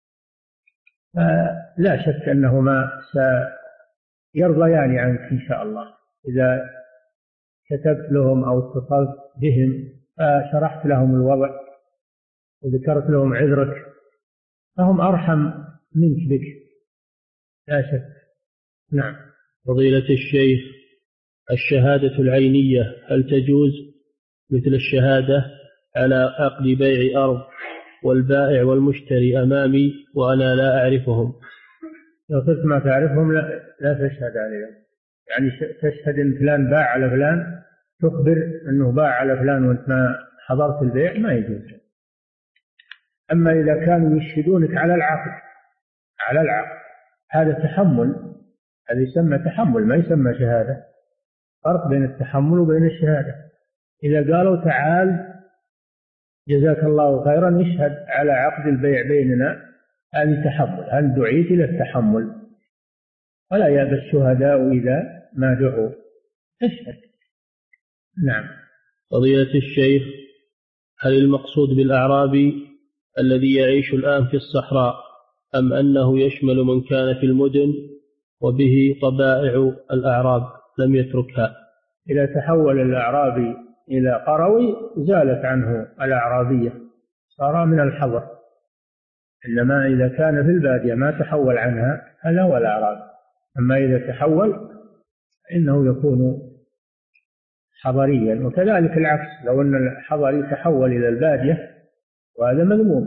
لا شك أنهما سيرضيان عنك إن شاء الله. إذا كتبت لهم أو اتصلت بهم فشرحت لهم الوضع وذكرت لهم عذرك فهم أرحم منك بك لا شك. نعم. فضيلة الشيخ، الشهادة العينية هل تجوز مثل الشهادة على عقد بيع أرض والبائع والمشتري أمامي وأنا لا أعرفهم؟ لو كنت ما تعرفهم لا تشهد عليهم، يعني تشهد إن فلان باع على فلان تخبر أنه باع على فلان وأنت ما حضرت البيع ما يجوز. أما إذا كانوا يشهدونك على العقد هذا تحمل، هذا يسمى تحمل ما يسمى شهادة. فرق بين التحمل وبين الشهادة. إذا قالوا تعال جزاك الله خيرا اشهد على عقد البيع بيننا، هذا تحمل، هل دعيت إلى التحمل. ولا يأبى الشهداء إذا ما دعوا اشهد. نعم. فضيلة الشيخ، هل المقصود بالأعرابي الذي يعيش الآن في الصحراء أم أنه يشمل من كان في المدن وبه طبائع الأعراب لم يتركها؟ إذا تحول الأعرابي إلى قروي زالت عنه الأعرابية، صار من الحضر. إنما إذا كان في البادية ما تحول عنها هذا هو الأعرابي. أما إذا تحول إنه يكون حضريا. وكذلك العكس، لو أن الحضري تحول إلى البادية وهذا مذموم،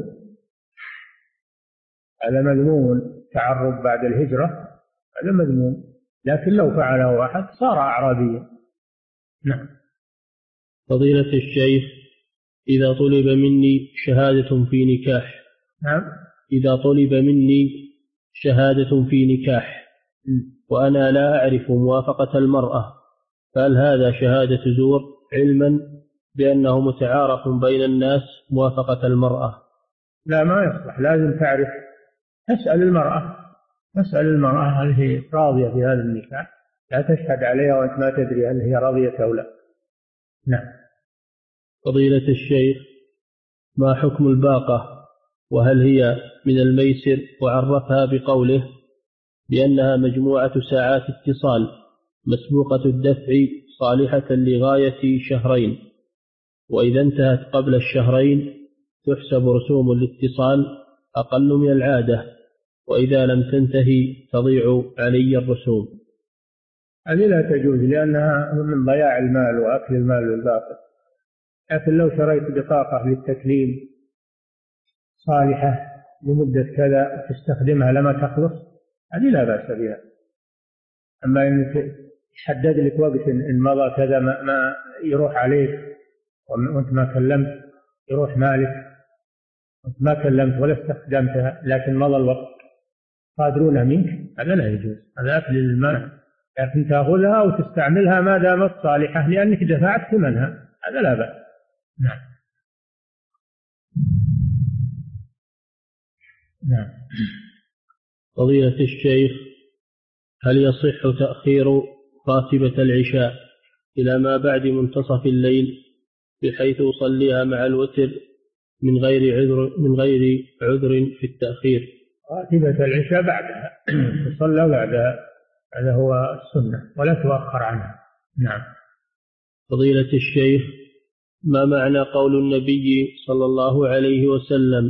هذا مذموم، تعرب بعد الهجرة هذا مذموم. لكن لو فعله أحد صار أعرابيا. نعم. فضيلة الشيخ، إذا طلب مني شهادة في نكاح. نعم. إذا طلب مني شهادة في نكاح وأنا لا أعرف موافقة المرأة، فهل هذا شهادة زور علما بأنه متعارف بين الناس موافقة المرأة؟ لا، ما يصلح. لازم تعرف، تسأل المرأة هل هي راضية في هذا النكاح. لا تشهد عليها وأنت ما تدري هل هي راضية أو لا. نعم. فضيلة الشيخ، ما حكم الباقة وهل هي من الميسر؟ وعرفها بقوله بأنها مجموعة ساعات اتصال مسبوقة الدفع صالحة لغاية شهرين، وإذا انتهت قبل الشهرين تحسب رسوم الاتصال أقل من العادة، وإذا لم تنتهي تضيع علي الرسوم. هذه لا تجوز لأنها من ضياع المال وأكل المال بالباطل. لكن لو شريت بطاقة للتكليم صالحة لمدة كذا تستخدمها لما تخلص هذه لا بأس بها. أما أن يحدد لك وقت إن مضى كذا ما يروح عليك وأنت ما كلمت، يروح مالك وأنت ما كلمت ولا استخدمتها لكن مضى الوقت قادرونها منك، هذا لا يجوز، هذا أكل المال. لكن تأخذها وتستعملها ما دامت صالحة لأنك دفعت ثمنها، هذا لا بأس. نعم. نعم. فضيلة الشيخ، هل يصح تأخير راتبة العشاء إلى ما بعد منتصف الليل بحيث أصليها مع الوتر من غير عذر في التأخير؟ راتبة العشاء بعدها تصلى بعدها، هذا هو السنة ولا تؤخر عنها. نعم. فضيلة الشيخ، ما معنى قول النبي صلى الله عليه وسلم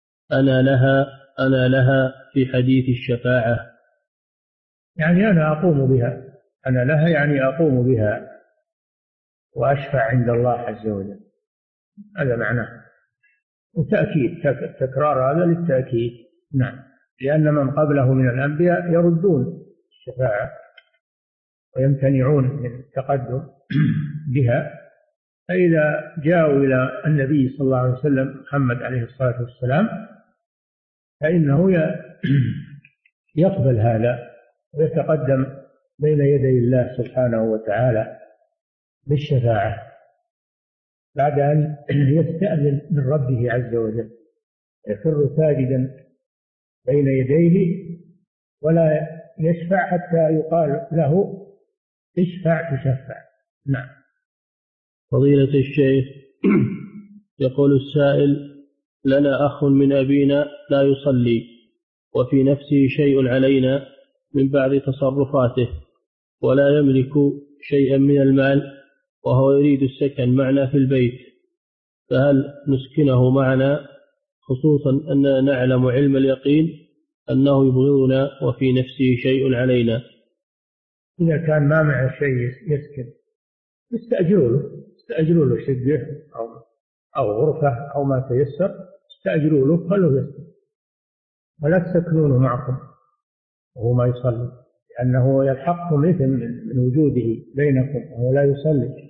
أنا لها في حديث الشفاعة؟ يعني أنا أقوم بها، أنا لها يعني أقوم بها وأشفع عند الله عز وجل، هذا معناه. وتأكيد، تكرار هذا للتأكيد. نعم. لأن من قبله من الأنبياء يردون الشفاعة ويمتنعون من التقدم بها، فإذا جاءوا إلى النبي صلى الله عليه وسلم محمد عليه الصلاة والسلام فإنه يقبل هذا ويتقدم بين يدي الله سبحانه وتعالى بالشفاعة بعد أن يستأذن من ربه عز وجل، يخر ساجدا بين يديه ولا يشفع حتى يقال له اشفع تشفع. نعم. فضيلة الشيخ، يقول السائل: لنا أخ من أبينا لا يصلي وفي نفسه شيء علينا من بعض تصرفاته ولا يملك شيئا من المال وهو يريد السكن معنا في البيت، فهل نسكنه معنا خصوصا أننا نعلم علم اليقين أنه يبغضنا وفي نفسه شيء علينا؟ إذا كان ما معه شيء يسكن استأجروا له شقة أو غرفة أو ما تيسر، استأجروا له خلوه يسكن ولا تسكنونه معكم وهو ما يصلي، لأنه يلحقكم إثم من وجوده بينكم وهو لا يصلي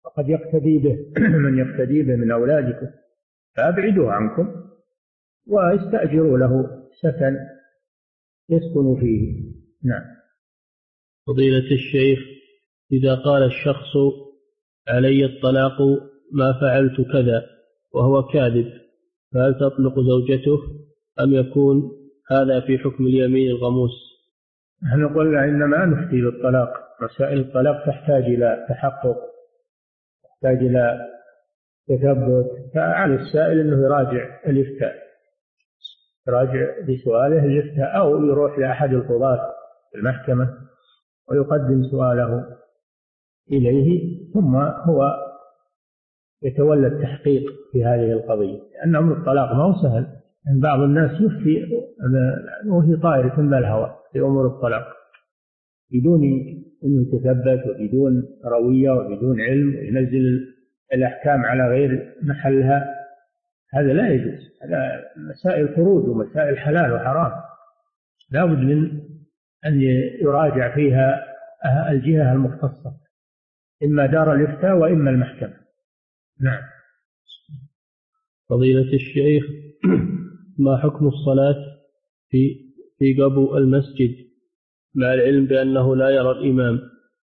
وقد يقتدي به من يقتدي به من أولادكم، فأبعدوه عنكم واستأجروا له سكن يسكن فيه. نعم. فضيلة الشيخ، إذا قال الشخص علي الطلاق ما فعلت كذا وهو كاذب، فهل تطلق زوجته أم يكون هذا في حكم اليمين الغموس؟ نحن قلنا إنما نفتي بالطلاق، مسائل الطلاق تحتاج إلى تحقق، تحتاج إلى تثبت، فعلى السائل أنه يراجع الإفتاء، يراجع بسؤاله الإفتاء، أو يروح لأحد القضاة في المحكمة ويقدم سؤاله إليه، ثم هو يتولى التحقيق في هذه القضية، لأن أمر الطلاق ما هو سهل. أن بعض الناس يفتي وهي طائرة بالهواء في أمور الطلاق بدون أن يتثبت وبدون روية وبدون علم، وينزل الأحكام على غير محلها، هذا لا يجوز. هذا مسائل فروج ومسائل حلال وحرام، لا بد من أن يراجع فيها الجهة المختصة، إما دار الإفتاء وإما المحكمة. نعم. فضيلة الشيخ، ما حكم الصلاة في قبو المسجد مع العلم بأنه لا يرى الإمام؟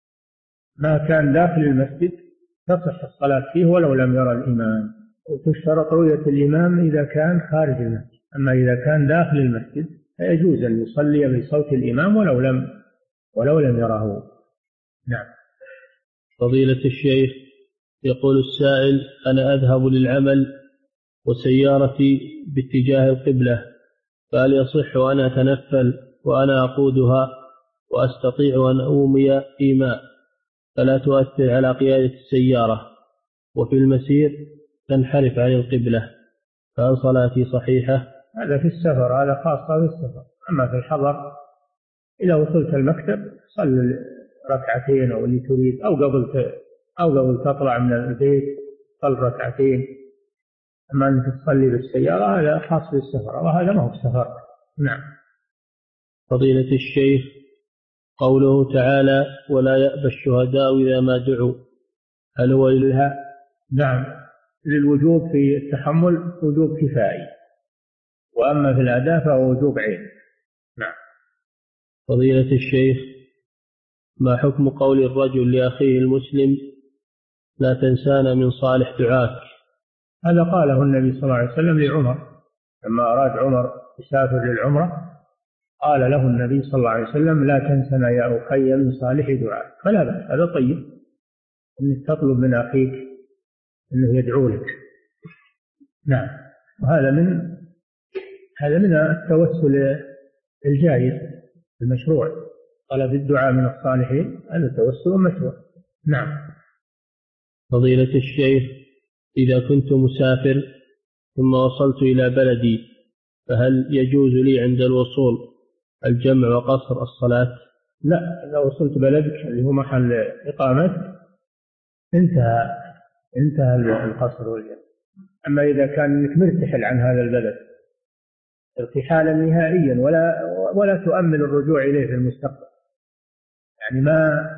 ما كان داخل المسجد تصح الصلاة فيه ولو لم يرى الإمام، وتشترط رؤية الإمام إذا كان خارج المسجد، أما إذا كان داخل المسجد فيجوز أن يصلي بصوت الإمام ولو لم يره. نعم. فضيلة الشيخ، يقول السائل: أنا أذهب للعمل وسيارتي باتجاه القبلة، فهل يصح أن أتنفل وأنا أقودها وأستطيع أن أومي إيماء فلا تؤثر على قيادة السيارة، وفي المسير تنحرف عن القبلة، فهل صلاتي صحيحة؟ هذا في السفر، هذا خاصة بالسفر. أما في الحضر إذا وصلت المكتب صل ركعتين أو اللي تريد، أو قبل تطلع من البيت صل ركعتين. أما أن تصلي بالسيارة هذا خاص بالسفر، وهذا ما هو السفر. نعم. فضيلة الشيخ، قوله تعالى: ولا يأبى الشهداء إذا ما دعوا، هل هو لها؟ نعم، للوجوب في التحمل وجوب كفائي، وأما في الأداء فهو وجوب عين. نعم. فضيلة الشيخ، ما حكم قول الرجل لأخيه المسلم: لا تنسانا من صالح دعاك؟ هذا قاله النبي صلى الله عليه وسلم لعمر لما أراد عمر يسافر للعمرة، قال له النبي صلى الله عليه وسلم: لا تنسنا يا أخي من صالح دعاك. فلا بأس، هذا طيب أنك تطلب من أخيك أنه يدعو لك. نعم. وهذا من التوسل الجائز المشروع، طلب الدعاء من الصالحين هذا توسل مشروع. نعم. فضيلة الشيخ، إذا كنت مسافر ثم وصلت إلى بلدي، فهل يجوز لي عند الوصول الجمع وقصر الصلاة؟ لا، إذا وصلت بلدك اللي هو محل إقامتك انتهى القصر والجمع. أما إذا كان أنك مرتحل عن هذا البلد ارتحالا نهائيا ولا تؤمل الرجوع إليه في المستقبل، يعني ما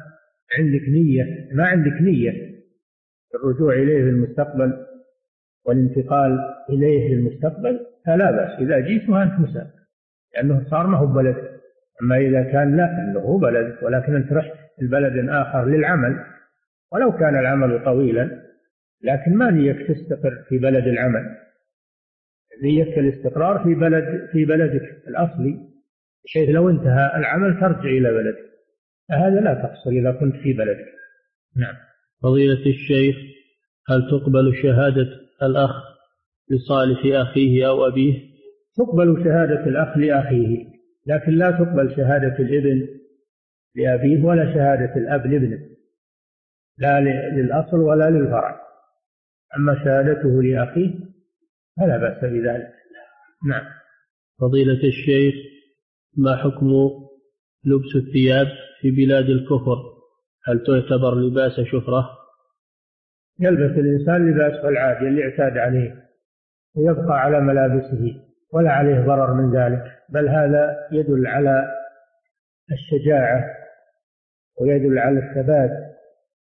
عندك نية الرجوع إليه في المستقبل والانتقال إليه في المستقبل، فلا بأس إذا جئت وأنت مسافر، لأنه صار ما هو بلد. أما إذا كان لا، أنه هو بلد ولكن أنت رحت البلد آخر للعمل، ولو كان العمل طويلا، لكن ما نيك تستقر في بلد العمل، نيك الاستقرار في بلدك الأصلي، بحيث لو انتهى العمل ترجع إلى بلدك، فهذا لا تقصر إذا كنت في بلدك. نعم. فضيلة الشيخ، هل تقبل شهادة الأخ لصالح أخيه أو أبيه؟ تقبل شهادة الأخ لأخيه، لكن لا تقبل شهادة الابن لأبيه ولا شهادة الأب لابنه، لا للأصل ولا للفرع. أما شهادته لأخيه فلا بأس بذلك. نعم. فضيلة الشيخ، ما حكم لبس الثياب في بلاد الكفر؟ هل تعتبر لباس شهرة؟ يلبس الإنسان لباس العادي اللي اعتاد عليه ويبقى على ملابسه ولا عليه ضرر من ذلك، بل هذا يدل على الشجاعة ويدل على الثبات.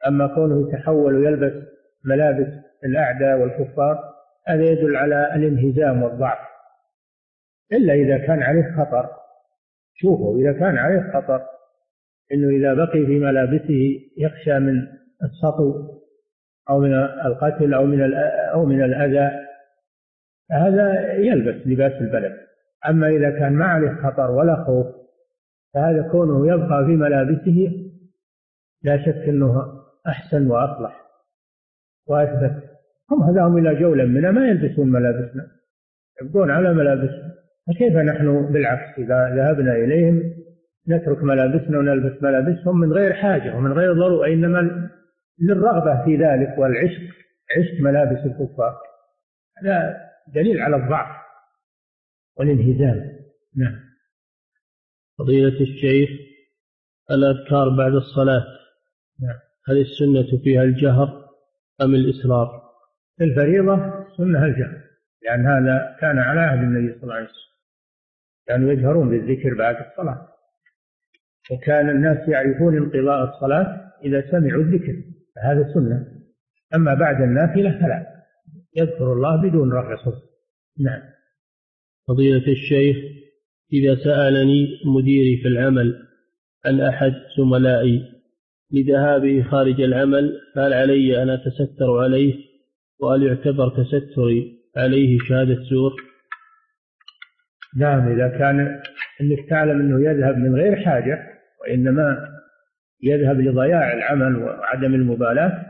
أما كونه يتحول ويلبس ملابس الأعداء والكفار هذا يدل على الانهزام والضعف، إلا إذا كان عليه خطر. شوفوا، إذا كان عليه خطر إنه إذا بقي في ملابسه يخشى من السطو أو من القتل أو من الأذى، هذا يلبس لباس البلد. أما إذا كان ما عليه خطر ولا خوف فهذا كونه يبقى في ملابسه لا شك أنه أحسن وأصلح وأثبت. هم هداهم إلى جولا منا ما يلبسون ملابسنا، يبقون على ملابسنا، فكيف نحن بالعكس إذا ذهبنا إليهم نترك ملابسنا ونلبس ملابسهم من غير حاجة ومن غير ضرورة، إنما للرغبة في ذلك والعشق، عشق ملابس الكفار. هذا دليل على الضعف والانهزام. نعم. فضيلة الشيخ، الأذكار بعد الصلاة نعم. هل السنة فيها الجهر أم الإسرار؟ الفريضة سنة الجهر، لأن هذا كان على عهد النبي صلى الله عليه وسلم، كانوا يجهرون بالذكر بعد الصلاة، وكان الناس يعرفون انقضاء الصلاة إذا سمعوا الذكر، فهذا سنة. أما بعد النافلة فلا، يذكر الله بدون رفع صوت. نعم. فضيلة الشيخ، إذا سألني مديري في العمل عن أحد زملائي لذهابه خارج العمل فهل علي أن أتستر عليه، وهل يعتبر تستري عليه شهادة زور؟ نعم، إذا كان أنك تعلم أنه يذهب من غير حاجة وإنما يذهب لضياع العمل وعدم المبالاة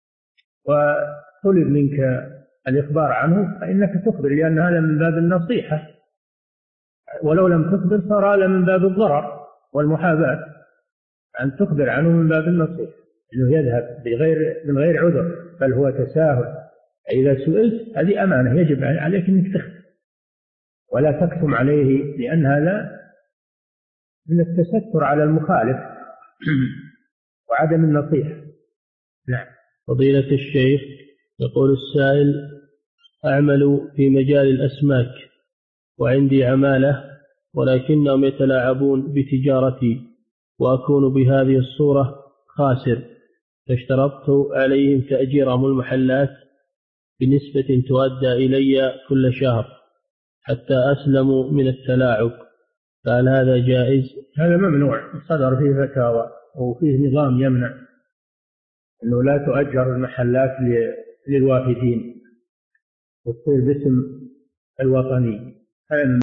وطلب منك الإخبار عنه فإنك تخبر، لأن هذا من باب النصيحة، ولو لم تخبر صار هذا من باب الضرر والمحاباة. أن تخبر عنه من باب النصيحة، أنه يذهب من غير عذر بل هو تساهل. إذا سئلت هذه أمانة يجب عليك أنك تخبر ولا تكتم عليه، لأن هذا من التستر على المخالف وعدم النصيحة. نعم. فضيلة الشيخ، يقول السائل: أعمل في مجال الأسماك وعندي عمالة ولكنهم يتلاعبون بتجارتي وأكون بهذه الصورة خاسر، فاشترطت عليهم تأجيرهم المحلات بنسبة تؤدى إلي كل شهر حتى أسلموا من التلاعب، فهل هذا جائز؟ هذا ممنوع، صدر فيه فتاوى وفيه نظام يمنع أنه لا تؤجر المحلات للوافدين وتصير باسم الوطني.